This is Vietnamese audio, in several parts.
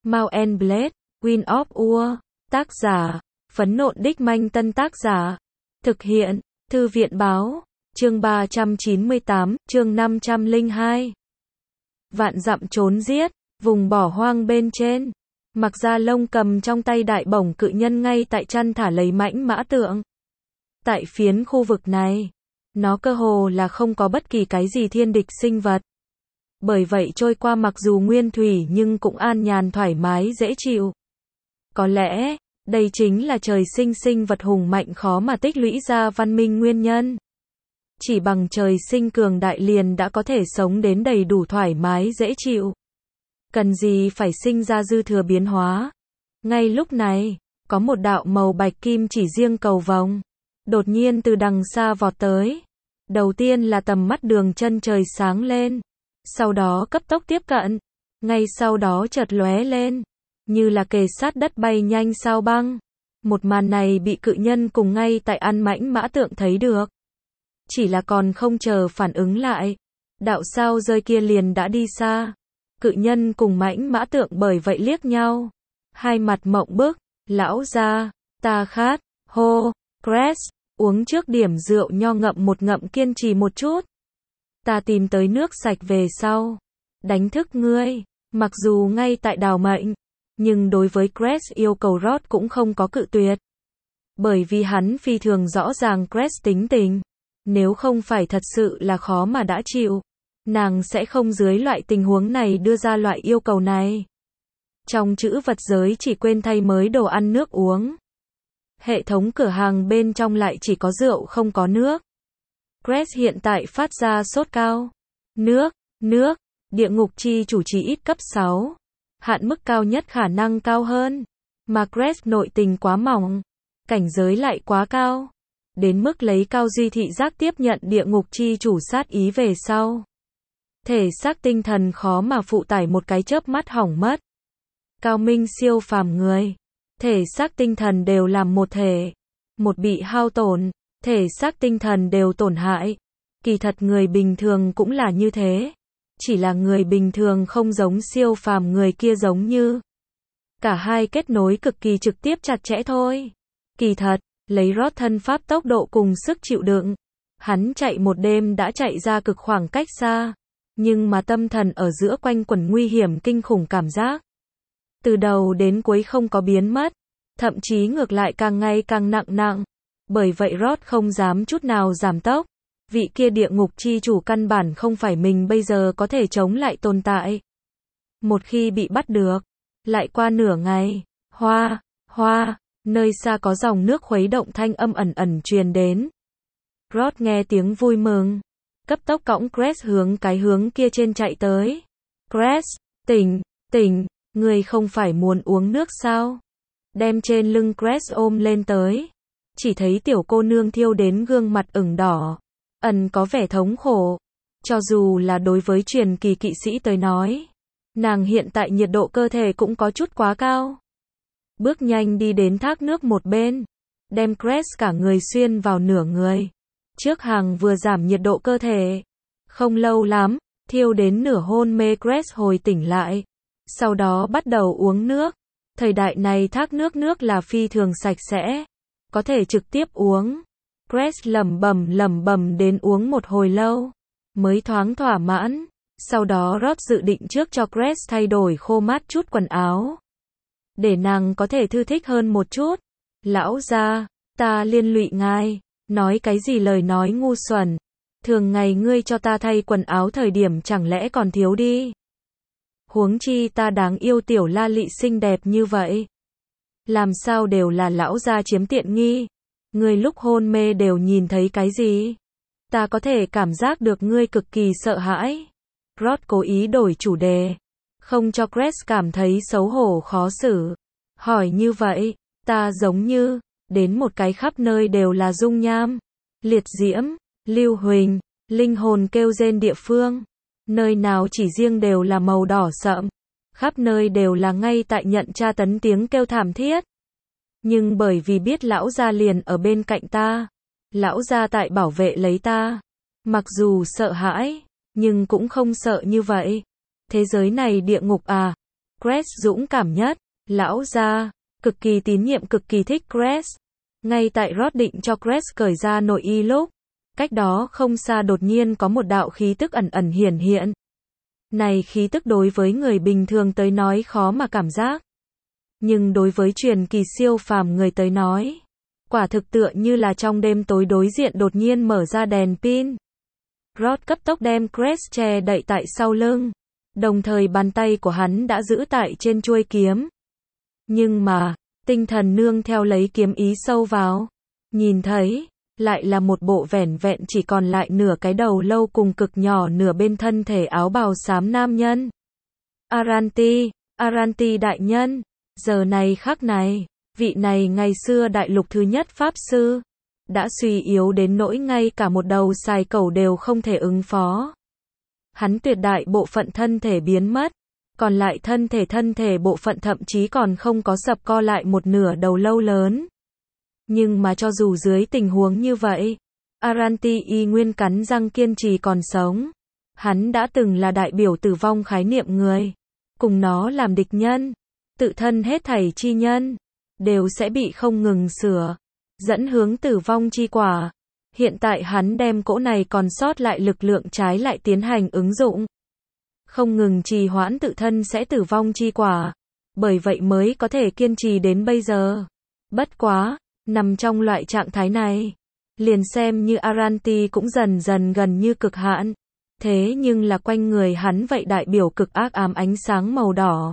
Mount and Blade, Wind of War. Tác giả, Phấn Nộn Đích Manh. Tân tác giả, thực hiện, Thư viện Báo. Chương 398, chương 502. Vạn dặm trốn giết, vùng bỏ hoang bên trên. Mặc Gia Long cầm trong tay đại bổng cự nhân ngay tại chăn thả lấy mãnh mã tượng. Tại phiến khu vực này, nó cơ hồ là không có bất kỳ cái gì thiên địch sinh vật. Bởi vậy trôi qua mặc dù nguyên thủy nhưng cũng an nhàn thoải mái dễ chịu. Có lẽ, đây chính là trời sinh sinh vật hùng mạnh khó mà tích lũy ra văn minh nguyên nhân. Chỉ bằng trời sinh cường đại liền đã có thể sống đến đầy đủ thoải mái dễ chịu. Cần gì phải sinh ra dư thừa biến hóa. Ngay lúc này, có một đạo màu bạch kim chỉ riêng cầu vồng. Đột nhiên từ đằng xa vọt tới. Đầu tiên là tầm mắt đường chân trời sáng lên. Sau đó cấp tốc tiếp cận. Ngay sau đó chợt lóe lên. Như là kề sát đất bay nhanh sao băng. Một màn này bị cự nhân cùng ngay tại ăn mãnh mã tượng thấy được. Chỉ là còn không chờ phản ứng lại. Đạo sao rơi kia liền đã đi xa. Cự nhân cùng mãnh mã tượng bởi vậy liếc nhau. Hai mặt mộng bức. Lão gia, ta khát, hô, Crest, uống trước điểm rượu nho ngậm một ngậm kiên trì một chút. Ta tìm tới nước sạch về sau. Đánh thức ngươi. Mặc dù ngay tại đào mệnh. Nhưng đối với Crest yêu cầu Rod cũng không có cự tuyệt. Bởi vì hắn phi thường rõ ràng Crest tính tình. Nếu không phải thật sự là khó mà đã chịu. Nàng sẽ không dưới loại tình huống này đưa ra loại yêu cầu này. Trong chữ vật giới chỉ quên thay mới đồ ăn nước uống. Hệ thống cửa hàng bên trong lại chỉ có rượu không có nước. Crest hiện tại phát ra sốt cao. Nước, địa ngục chi chủ trì ít cấp 6. Hạn mức cao nhất khả năng cao hơn. Mà Crest nội tình quá mỏng. Cảnh giới lại quá cao. Đến mức lấy cao duy thị giác tiếp nhận địa ngục chi chủ sát ý về sau. Thể xác tinh thần khó mà phụ tải một cái chớp mắt hỏng mất. Cao minh siêu phàm người. Thể xác tinh thần đều làm một thể. Một bị hao tổn, thể xác tinh thần đều tổn hại. Kỳ thật người bình thường cũng là như thế. Chỉ là người bình thường không giống siêu phàm người kia giống như. Cả hai kết nối cực kỳ trực tiếp chặt chẽ thôi. Kỳ thật, lấy Rod thân pháp tốc độ cùng sức chịu đựng. Hắn chạy một đêm đã chạy ra cực khoảng cách xa. Nhưng mà tâm thần ở giữa quanh quẩn nguy hiểm kinh khủng cảm giác. Từ đầu đến cuối không có biến mất. Thậm chí ngược lại càng ngày càng nặng. Bởi vậy Rod không dám chút nào giảm tốc. Vị kia địa ngục chi chủ căn bản không phải mình bây giờ có thể chống lại tồn tại. Một khi bị bắt được, lại qua nửa ngày, hoa, nơi xa có dòng nước khuấy động thanh âm ẩn truyền đến. Rod nghe tiếng vui mừng, cấp tốc cõng Crest hướng cái hướng kia trên chạy tới. Crest, tỉnh, người không phải muốn uống nước sao? Đem trên lưng Crest ôm lên tới. Chỉ thấy tiểu cô nương thiêu đến gương mặt ửng đỏ. Có vẻ thống khổ. Cho dù là đối với truyền kỳ kỵ sĩ tới nói. Nàng hiện tại nhiệt độ cơ thể cũng có chút quá cao. Bước nhanh đi đến thác nước một bên. Đem Crest cả người xuyên vào nửa người. Trước hàng vừa giảm nhiệt độ cơ thể. Không lâu lắm, thiêu đến nửa hôn mê Crest hồi tỉnh lại. Sau đó bắt đầu uống nước. Thời đại này thác nước là phi thường sạch sẽ. Có thể trực tiếp uống. Crest lẩm bẩm đến uống một hồi lâu. Mới thoáng thỏa mãn. Sau đó Rod dự định trước cho Crest thay đổi khô mát chút quần áo. Để nàng có thể thư thích hơn một chút. Lão gia, ta liên lụy ngài. Nói cái gì lời nói ngu xuẩn. Thường ngày ngươi cho ta thay quần áo thời điểm chẳng lẽ còn thiếu đi. Huống chi ta đáng yêu tiểu la lị xinh đẹp như vậy. Làm sao đều là lão gia chiếm tiện nghi. Ngươi lúc hôn mê đều nhìn thấy cái gì? Ta có thể cảm giác được ngươi cực kỳ sợ hãi. Rod cố ý đổi chủ đề. Không cho Crest cảm thấy xấu hổ khó xử. Hỏi như vậy, ta giống như, đến một cái khắp nơi đều là dung nham, liệt diễm, lưu huỳnh, linh hồn kêu rên địa phương. Nơi nào chỉ riêng đều là màu đỏ sậm. Khắp nơi đều là ngay tại nhận tra tấn tiếng kêu thảm thiết. Nhưng bởi vì biết lão gia liền ở bên cạnh ta. Lão gia tại bảo vệ lấy ta. Mặc dù sợ hãi, nhưng cũng không sợ như vậy. Thế giới này địa ngục à? Grace dũng cảm nhất. Lão gia, cực kỳ tín nhiệm cực kỳ thích Grace. Ngay tại Rod định cho Grace cởi ra nội y lúc, cách đó không xa đột nhiên có một đạo khí tức ẩn ẩn hiển hiện. Này khí tức đối với người bình thường tới nói khó mà cảm giác. Nhưng đối với truyền kỳ siêu phàm người tới nói, quả thực tựa như là trong đêm tối đối diện đột nhiên mở ra đèn pin. Rod cấp tốc đem Grace che đậy tại sau lưng, đồng thời bàn tay của hắn đã giữ tại trên chuôi kiếm. Nhưng mà, tinh thần nương theo lấy kiếm ý sâu vào, nhìn thấy, lại là một bộ vẻn vẹn chỉ còn lại nửa cái đầu lâu cùng cực nhỏ nửa bên thân thể áo bào xám nam nhân. Aranti đại nhân, giờ này khắc này, vị này ngày xưa đại lục thứ nhất pháp sư, đã suy yếu đến nỗi ngay cả một đầu xài cẩu đều không thể ứng phó. Hắn tuyệt đại bộ phận thân thể biến mất, còn lại thân thể bộ phận thậm chí còn không có sập co lại một nửa đầu lâu lớn. Nhưng mà cho dù dưới tình huống như vậy, Aranti y nguyên cắn răng kiên trì còn sống. Hắn đã từng là đại biểu tử vong khái niệm người, cùng nó làm địch nhân, tự thân hết thảy chi nhân, đều sẽ bị không ngừng sửa, dẫn hướng tử vong chi quả. Hiện tại hắn đem cỗ này còn sót lại lực lượng trái lại tiến hành ứng dụng. Không ngừng trì hoãn tự thân sẽ tử vong chi quả. Bởi vậy mới có thể kiên trì đến bây giờ. Bất quá, nằm trong loại trạng thái này, liền xem như Aranti cũng dần dần gần như cực hạn. Thế nhưng là quanh người hắn vậy đại biểu cực ác ám ánh sáng màu đỏ.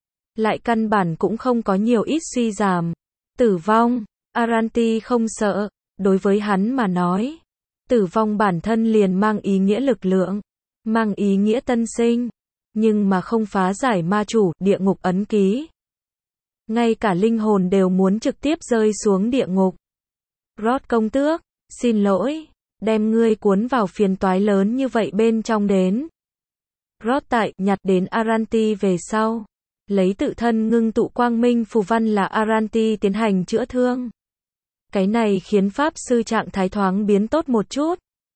Lại căn bản cũng không có nhiều ít suy giảm. Tử vong, Aranti không sợ. Đối với hắn mà nói, tử vong bản thân liền mang ý nghĩa lực lượng, mang ý nghĩa tân sinh, nhưng mà không phá giải ma chủ, địa ngục ấn ký. Ngay cả linh hồn đều muốn trực tiếp rơi xuống địa ngục. Rod công tước, xin lỗi, đem ngươi cuốn vào phiền toái lớn như vậy bên trong đến. Rod tại nhặt đến Aranti về sau, lấy tự thân ngưng tụ quang minh phù văn là Aranti tiến hành chữa thương. Cái này khiến pháp sư trạng thái thoáng biến tốt một chút.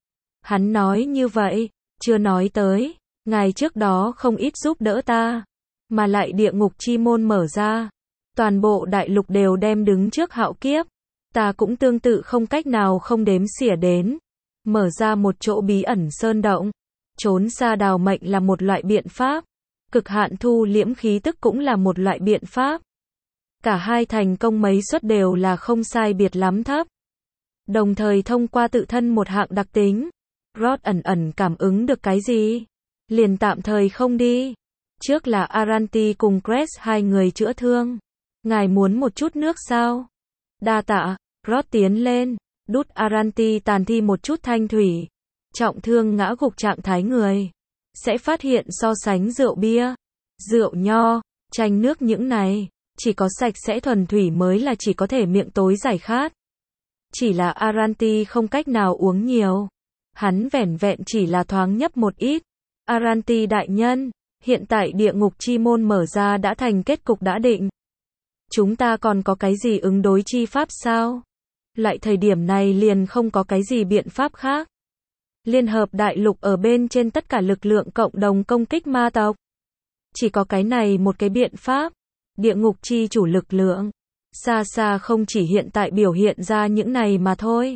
Hắn nói như vậy, chưa nói tới, ngài trước đó không ít giúp đỡ ta, mà lại địa ngục chi môn mở ra, toàn bộ đại lục đều đem đứng trước hạo kiếp, ta cũng tương tự không cách nào không đếm xỉa đến, mở ra một chỗ bí ẩn sơn động, trốn xa đào mệnh là một loại biện pháp, cực hạn thu liễm khí tức cũng là một loại biện pháp. Cả hai thành công mấy suất đều là không sai biệt lắm thấp. Đồng thời thông qua tự thân một hạng đặc tính, Rod ẩn ẩn cảm ứng được cái gì, liền tạm thời không đi. Trước là Aranti cùng Grace hai người chữa thương. Ngài muốn một chút nước sao? Đa tạ. Rod tiến lên, đút Aranti tàn thi một chút thanh thủy. Trọng thương ngã gục trạng thái người, sẽ phát hiện so sánh rượu bia, rượu nho, chanh nước những này, chỉ có sạch sẽ thuần thủy mới là chỉ có thể miệng tối giải khát. Chỉ là Aranti không cách nào uống nhiều. Hắn vẻn vẹn chỉ là thoáng nhấp một ít. Aranti đại nhân, hiện tại địa ngục chi môn mở ra đã thành kết cục đã định. Chúng ta còn có cái gì ứng đối chi pháp sao? Lại thời điểm này liền không có cái gì biện pháp khác. Liên hợp đại lục ở bên trên tất cả lực lượng cộng đồng công kích ma tộc. Chỉ có cái này một cái biện pháp. Địa ngục chi chủ lực lượng, xa xa không chỉ hiện tại biểu hiện ra những này mà thôi.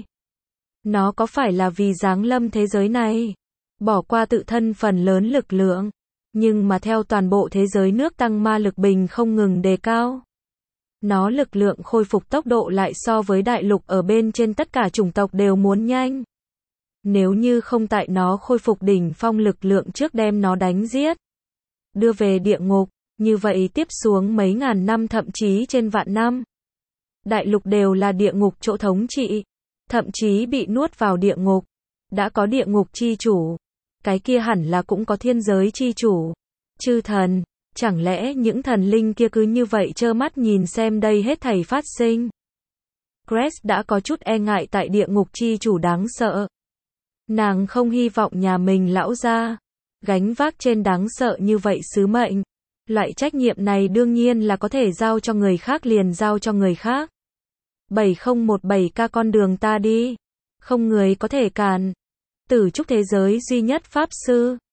Nó có phải là vì giáng lâm thế giới này, bỏ qua tự thân phần lớn lực lượng, nhưng mà theo toàn bộ thế giới nước tăng ma lực bình không ngừng đề cao. Nó lực lượng khôi phục tốc độ lại so với đại lục ở bên trên tất cả chủng tộc đều muốn nhanh. Nếu như không tại nó khôi phục đỉnh phong lực lượng trước đem nó đánh giết, đưa về địa ngục, như vậy tiếp xuống mấy ngàn năm thậm chí trên vạn năm, đại lục đều là địa ngục chỗ thống trị, thậm chí bị nuốt vào địa ngục. Đã có địa ngục chi chủ, cái kia hẳn là cũng có thiên giới chi chủ, chư thần, chẳng lẽ những thần linh kia cứ như vậy trơ mắt nhìn xem đây hết thảy phát sinh. Grace đã có chút e ngại tại địa ngục chi chủ đáng sợ. Nàng không hy vọng nhà mình lão gia gánh vác trên đáng sợ như vậy sứ mệnh. Loại trách nhiệm này đương nhiên là có thể giao cho người khác liền giao cho người khác. 7017K con đường ta đi, không người có thể cản. Tử trúc thế giới duy nhất pháp sư,